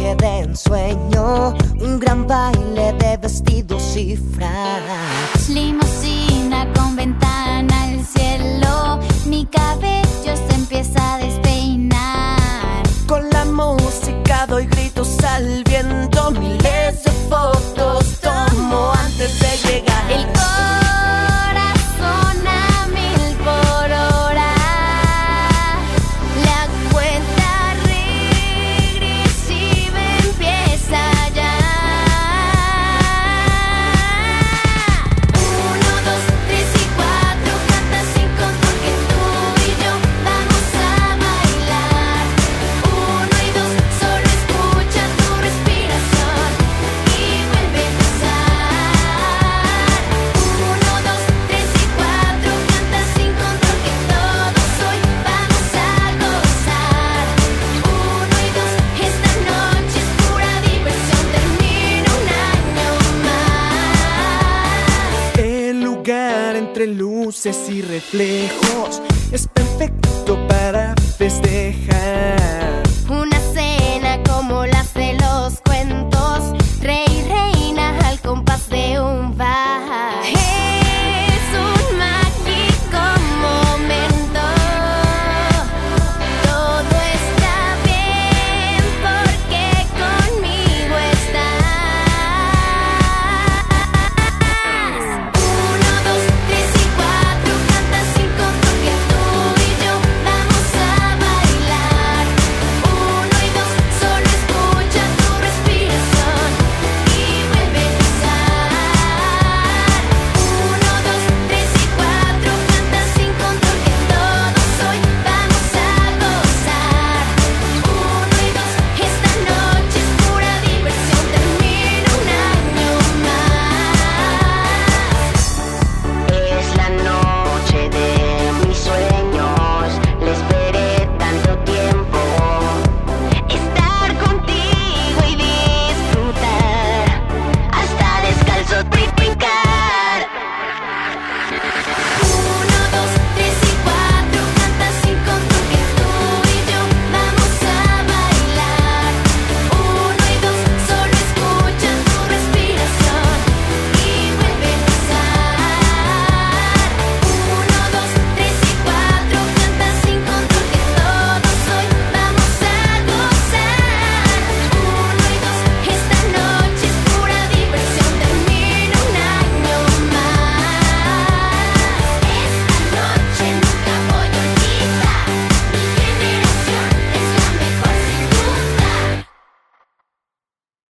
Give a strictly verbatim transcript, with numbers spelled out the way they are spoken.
viaje de ensueño, un gran baile de vestidos y fracs. Limusina con ventana al cielo, mi cabello se empieza a despeinar. Con la música doy gritos al viento, miles de fotos tomo antes de llegar. El corazón a mil por hora, la cuenta regresiva empieza ya. Uno, dos, tres y cuatro, canta sin control que tú y yo vamos a bailar. Uno y dos, solo escucha tu respiración y vuelve a empezar. Uno, dos, tres y cuatro, canta sin control que todos hoy vamos a gozar. Uno y dos, esta noche es pura diversión, termina un año más. El lugar entre luces y reflejos es perfecto para festejar.